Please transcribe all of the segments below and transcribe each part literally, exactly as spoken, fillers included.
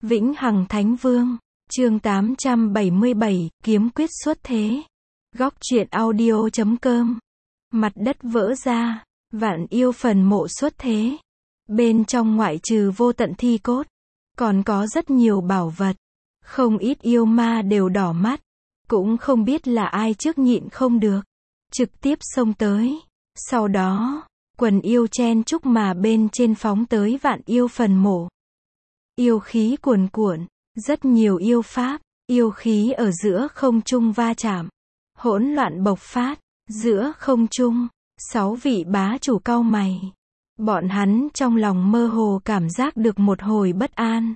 Vĩnh Hằng Thánh Vương, chương tám trăm bảy mươi bảy, kiếm quyết xuất thế. Góc truyện audio chấm com. Mặt đất vỡ ra, vạn yêu phần mộ xuất thế. Bên trong ngoại trừ vô tận thi cốt, còn có rất nhiều bảo vật. Không ít yêu ma đều đỏ mắt, cũng không biết là ai trước nhịn không được, trực tiếp xông tới. Sau đó, quần yêu chen chúc mà bên trên phóng tới vạn yêu phần mộ. Yêu khí cuồn cuộn, rất nhiều yêu pháp, yêu khí ở giữa không trung va chạm, hỗn loạn bộc phát, giữa không trung, sáu vị bá chủ cau mày. Bọn hắn trong lòng mơ hồ cảm giác được một hồi bất an.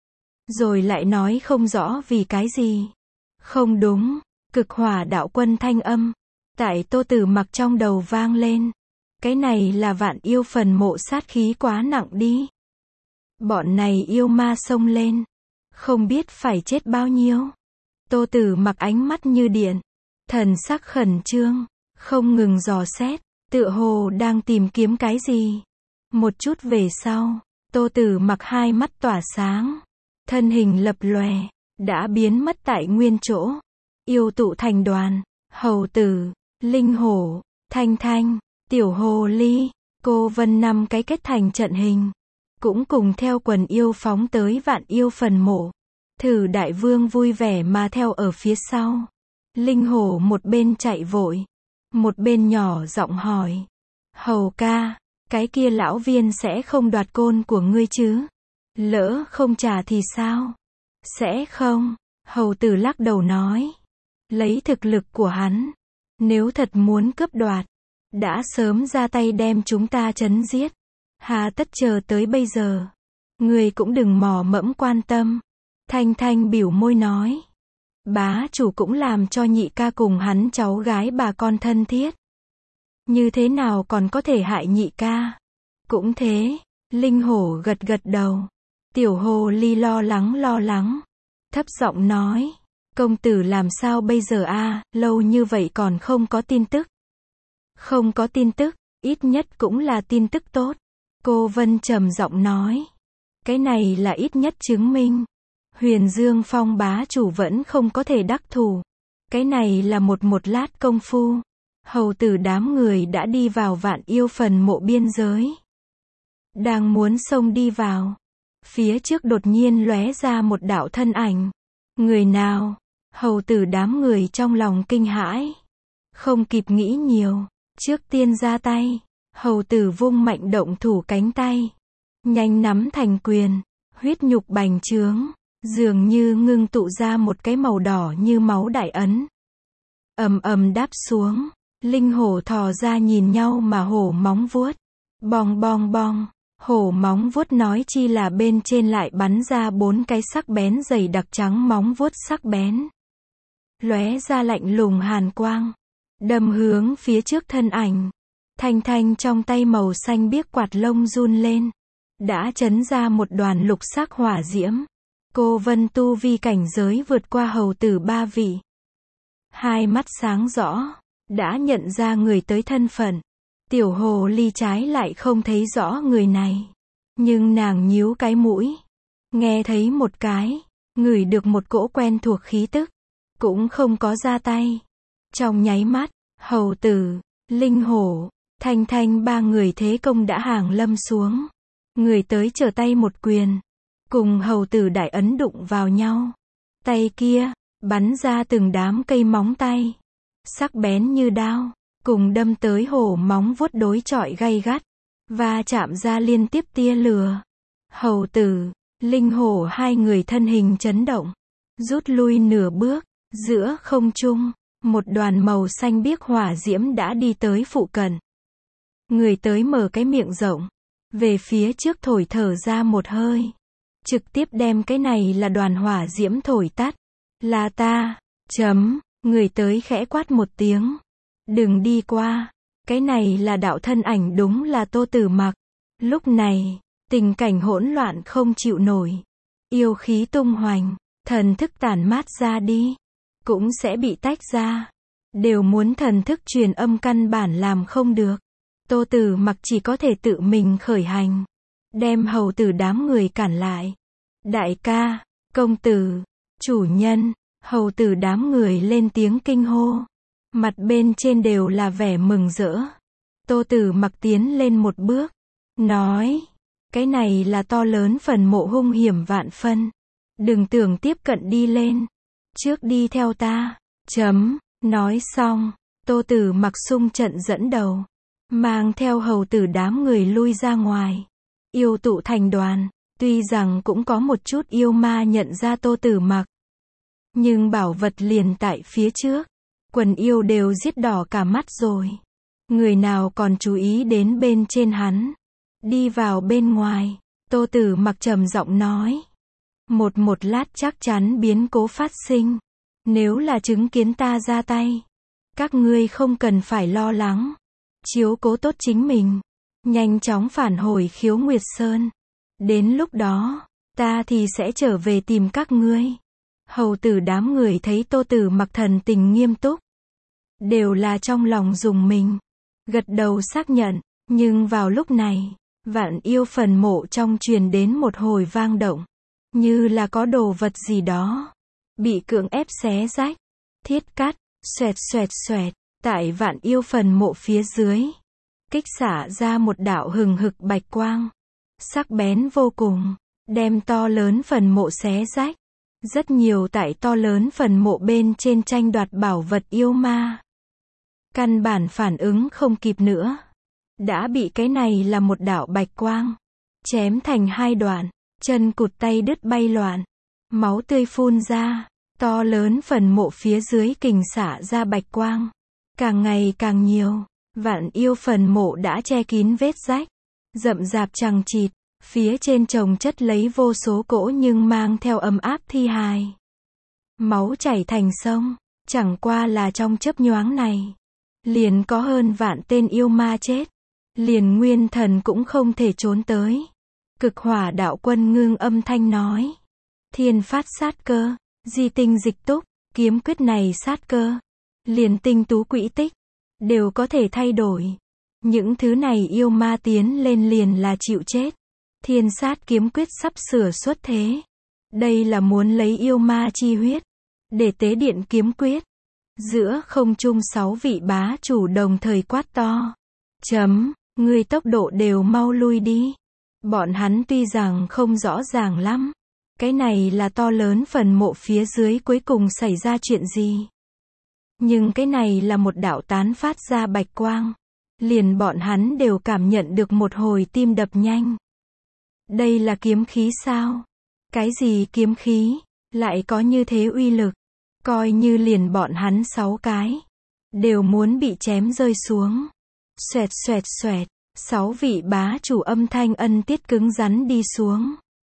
Rồi lại nói không rõ vì cái gì. Không đúng, cực hỏa đạo quân thanh âm, tại Tô Tử Mặc trong đầu vang lên. Cái này là vạn yêu phần mộ sát khí quá nặng đi. Bọn này yêu ma xông lên, không biết phải chết bao nhiêu. Tô Tử Mặc ánh mắt như điện, thần sắc khẩn trương, không ngừng dò xét, tựa hồ đang tìm kiếm cái gì. Một chút về sau, Tô Tử Mặc hai mắt tỏa sáng, thân hình lập lòe, đã biến mất tại nguyên chỗ. Yêu tụ thành đoàn, hầu tử, linh hổ, thanh thanh, tiểu hồ ly, cô vân năm cái kết thành trận hình, cũng cùng theo quần yêu phóng tới vạn yêu phần mộ. Thử đại vương vui vẻ mà theo ở phía sau. Linh hổ một bên chạy vội, một bên nhỏ giọng hỏi, hầu ca, cái kia lão viên sẽ không đoạt côn của ngươi chứ? Lỡ không trả thì sao? Sẽ không, hầu tử lắc đầu nói, lấy thực lực của hắn, nếu thật muốn cướp đoạt, đã sớm ra tay đem chúng ta trấn giết. Hà tất chờ tới bây giờ? Ngươi cũng đừng mò mẫm quan tâm. Thanh Thanh biểu môi nói, bá chủ cũng làm cho nhị ca cùng hắn cháu gái bà con thân thiết, như thế nào còn có thể hại nhị ca? Cũng thế, linh hổ gật gật đầu. Tiểu hồ ly lo lắng lo lắng, thấp giọng nói, công tử làm sao bây giờ a? Lâu như vậy còn không có tin tức. Không có tin tức, ít nhất cũng là tin tức tốt. Cô Vân trầm giọng nói, cái này là ít nhất chứng minh Huyền Dương Phong bá chủ vẫn không có thể đắc thủ. Cái này là một một lát công phu, hầu tử đám người đã đi vào vạn yêu phần mộ biên giới. Đang muốn xông đi vào, phía trước đột nhiên lóe ra một đạo thân ảnh. Người nào? Hầu tử đám người trong lòng kinh hãi, không kịp nghĩ nhiều, trước tiên ra tay. Hầu tử vung mạnh động thủ cánh tay, nhanh nắm thành quyền, huyết nhục bành trướng, dường như ngưng tụ ra một cái màu đỏ như máu đại ấn. Ầm ầm đáp xuống, linh hổ thò ra nhìn nhau mà hổ móng vuốt, bong bong bong, hổ móng vuốt nói chi là bên trên lại bắn ra bốn cái sắc bén dày đặc trắng móng vuốt sắc bén, lóe ra lạnh lùng hàn quang, đâm hướng phía trước thân ảnh. Thanh Thanh trong tay màu xanh biếc quạt lông run lên, đã chấn ra một đoàn lục sắc hỏa diễm. Cô Vân tu vi cảnh giới vượt qua hầu tử ba vị, hai mắt sáng rõ, đã nhận ra người tới thân phận. Tiểu hồ ly trái lại không thấy rõ người này, nhưng nàng nhíu cái mũi, nghe thấy một cái, ngửi được một cỗ quen thuộc khí tức, cũng không có ra tay. Trong nháy mắt, hầu tử, linh hổ, Thanh Thanh ba người thế công đã hàng lâm xuống. Người tới trở tay một quyền, cùng hầu tử đại ấn đụng vào nhau. Tay kia, bắn ra từng đám cây móng tay, sắc bén như đao, cùng đâm tới hổ móng vuốt đối chọi gay gắt, và chạm ra liên tiếp tia lửa. Hầu tử, linh hổ hai người thân hình chấn động, rút lui nửa bước, giữa không trung, một đoàn màu xanh biếc hỏa diễm đã đi tới phụ cận. Người tới mở cái miệng rộng, về phía trước thổi thở ra một hơi, trực tiếp đem cái này là đoàn hỏa diễm thổi tắt. Là ta, chấm, người tới khẽ quát một tiếng, đừng đi qua. Cái này là đạo thân ảnh đúng là Tô Tử Mặc. Lúc này, tình cảnh hỗn loạn không chịu nổi, yêu khí tung hoành, thần thức tản mát ra đi, cũng sẽ bị tách ra, đều muốn thần thức truyền âm căn bản làm không được. Tô Tử Mặc chỉ có thể tự mình khởi hành, đem hầu tử đám người cản lại. Đại ca, công tử, chủ nhân, hầu tử đám người lên tiếng kinh hô. Mặt bên trên đều là vẻ mừng rỡ. Tô Tử Mặc tiến lên một bước, nói, cái này là to lớn phần mộ hung hiểm vạn phân. Đừng tưởng tiếp cận đi lên. Trước đi theo ta. Chấm, nói xong, Tô Tử Mặc xung trận dẫn đầu, mang theo hầu tử đám người lui ra ngoài. Yêu tụ thành đoàn, tuy rằng cũng có một chút yêu ma nhận ra Tô Tử Mặc. Nhưng bảo vật liền tại phía trước. Quần yêu đều giết đỏ cả mắt rồi. Người nào còn chú ý đến bên trên hắn. Đi vào bên ngoài, Tô Tử Mặc trầm giọng nói. Một một lát chắc chắn biến cố phát sinh. Nếu là chứng kiến ta ra tay, các ngươi không cần phải lo lắng. Chiếu cố tốt chính mình. Nhanh chóng phản hồi Khiếu Nguyệt Sơn. Đến lúc đó, ta thì sẽ trở về tìm các ngươi. Hầu tử đám người thấy Tô Tử Mặc thần tình nghiêm túc. Đều là trong lòng rùng mình. Gật đầu xác nhận. Nhưng vào lúc này, Vạn Yêu phần mộ trong truyền đến một hồi vang động. Như là có đồ vật gì đó. Bị cưỡng ép xé rách. Thiết cắt, xoẹt xoẹt xoẹt. Tại Vạn Yêu phần mộ phía dưới. Kích xả ra một đạo hừng hực bạch quang. Sắc bén vô cùng. Đem to lớn phần mộ xé rách. Rất nhiều tại to lớn phần mộ bên trên tranh đoạt bảo vật yêu ma. Căn bản phản ứng không kịp nữa. Đã bị cái này là một đạo bạch quang. Chém thành hai đoạn. Chân cụt tay đứt bay loạn. Máu tươi phun ra. To lớn phần mộ phía dưới kình xả ra bạch quang. Càng ngày càng nhiều. Vạn Yêu phần mộ đã che kín vết rách. Rậm rạp chằng chịt. Phía trên chồng chất lấy vô số cỗ nhưng mang theo ấm áp thi hài. Máu chảy thành sông. Chẳng qua là trong chớp nhoáng này. Liền có hơn vạn tên yêu ma chết. Liền nguyên thần cũng không thể trốn tới. Cực Hỏa Đạo Quân ngưng âm thanh nói. Thiên phát sát cơ. Di tinh dịch túc. Kiếm quyết này sát cơ. Liền tinh tú quỹ tích. Đều có thể thay đổi. Những thứ này yêu ma tiến lên liền là chịu chết. Thiên sát kiếm quyết sắp sửa xuất thế. Đây là muốn lấy yêu ma chi huyết. Để tế điện kiếm quyết. Giữa không trung sáu vị bá chủ đồng thời quát to. Chấm, người tốc độ đều mau lui đi. Bọn hắn tuy rằng không rõ ràng lắm. Cái này là to lớn phần mộ phía dưới cuối cùng xảy ra chuyện gì. Nhưng cái này là một đạo tán phát ra bạch quang. Liền bọn hắn đều cảm nhận được một hồi tim đập nhanh. Đây là kiếm khí sao? Cái gì kiếm khí? Lại có như thế uy lực? Coi như liền bọn hắn sáu cái. Đều muốn bị chém rơi xuống. Xoẹt xoẹt xoẹt. Sáu vị bá chủ âm thanh ân tiết cứng rắn đi xuống.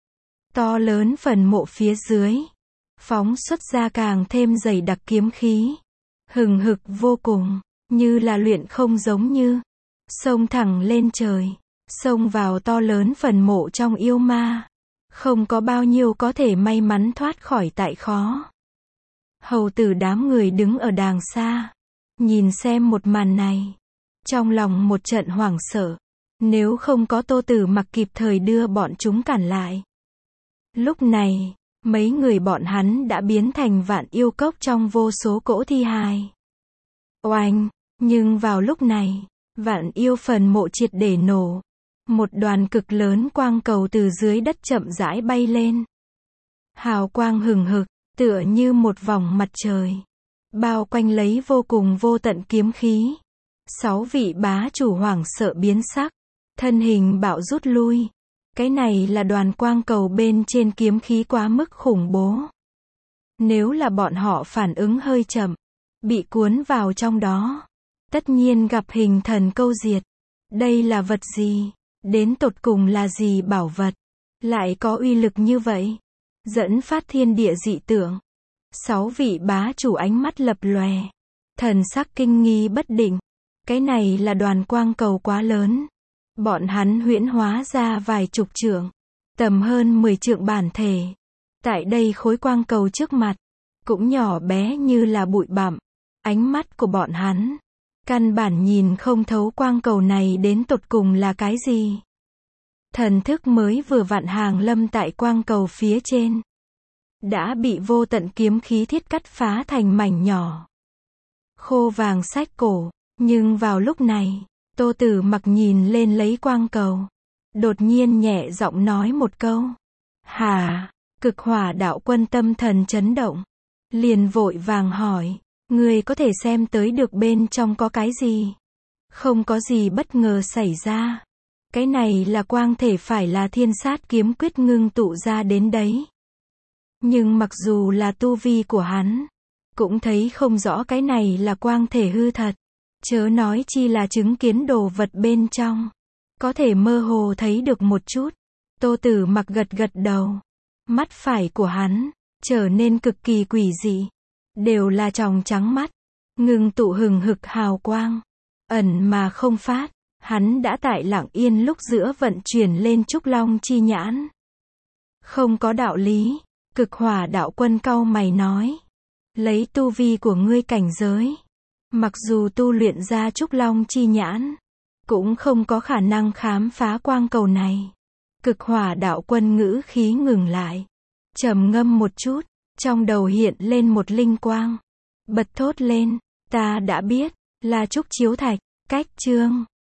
To lớn phần mộ phía dưới. Phóng xuất ra càng thêm dày đặc kiếm khí. Hừng hực vô cùng. Như là luyện không giống như. Xông thẳng lên trời. Xông vào to lớn phần mộ trong yêu ma. Không có bao nhiêu có thể may mắn thoát khỏi tại khó. Hầu tử đám người đứng ở đàng xa. Nhìn xem một màn này. Trong lòng một trận hoảng sợ. Nếu không có Tô Tử Mặc kịp thời đưa bọn chúng cản lại. Lúc này, mấy người bọn hắn đã biến thành Vạn Yêu cốc trong vô số cỗ thi hài. Oanh! Nhưng vào lúc này, Vạn Yêu phần mộ triệt để nổ. Một đoàn cực lớn quang cầu từ dưới đất chậm rãi bay lên. Hào quang hừng hực, tựa như một vòng mặt trời. Bao quanh lấy vô cùng vô tận kiếm khí. Sáu vị bá chủ hoảng sợ biến sắc. Thân hình bạo rút lui. Cái này là đoàn quang cầu bên trên kiếm khí quá mức khủng bố. Nếu là bọn họ phản ứng hơi chậm, bị cuốn vào trong đó, tất nhiên gặp hình thần câu diệt. Đây là vật gì? Đến tột cùng là gì bảo vật? Lại có uy lực như vậy? Dẫn phát thiên địa dị tượng. Sáu vị bá chủ ánh mắt lập lòe. Thần sắc kinh nghi bất định. Cái này là đoàn quang cầu quá lớn. Bọn hắn huyễn hóa ra vài chục trượng. Tầm hơn mười trượng bản thể. Tại đây khối quang cầu trước mặt. Cũng nhỏ bé như là bụi bặm. Ánh mắt của bọn hắn. Căn bản nhìn không thấu quang cầu này đến tột cùng là cái gì. Thần thức mới vừa vặn hàng lâm tại quang cầu phía trên, đã bị vô tận kiếm khí thiết cắt phá thành mảnh nhỏ. Khô vàng sách cổ, nhưng vào lúc này, Tô Tử Mặc nhìn lên lấy quang cầu, đột nhiên nhẹ giọng nói một câu. Hả? Cực Hỏa Đạo Quân tâm thần chấn động, liền vội vàng hỏi, ngươi có thể xem tới được bên trong có cái gì? Không có gì bất ngờ xảy ra. Cái này là quang thể phải là Thiên Sát kiếm quyết ngưng tụ ra đến đấy. Nhưng mặc dù là tu vi của hắn, cũng thấy không rõ cái này là quang thể hư thật. Chớ nói chi là chứng kiến đồ vật bên trong. Có thể mơ hồ thấy được một chút. Tô Tử Mặc gật gật đầu. Mắt phải của hắn, trở nên cực kỳ quỷ dị. Đều là tròng trắng mắt, ngưng tụ hừng hực hào quang. Ẩn mà không phát. Hắn đã tại Lặng Yên lúc giữa vận chuyển lên Trúc Long chi nhãn. Không có đạo lý. Cực Hỏa Đạo Quân cau mày nói. Lấy tu vi của ngươi cảnh giới, mặc dù tu luyện ra Trúc Long chi nhãn, cũng không có khả năng khám phá quang cầu này. Cực Hỏa Đạo Quân ngữ khí ngừng lại, trầm ngâm một chút, trong đầu hiện lên một linh quang, bật thốt lên, ta đã biết, là Trúc Chiếu Thạch. Cách chương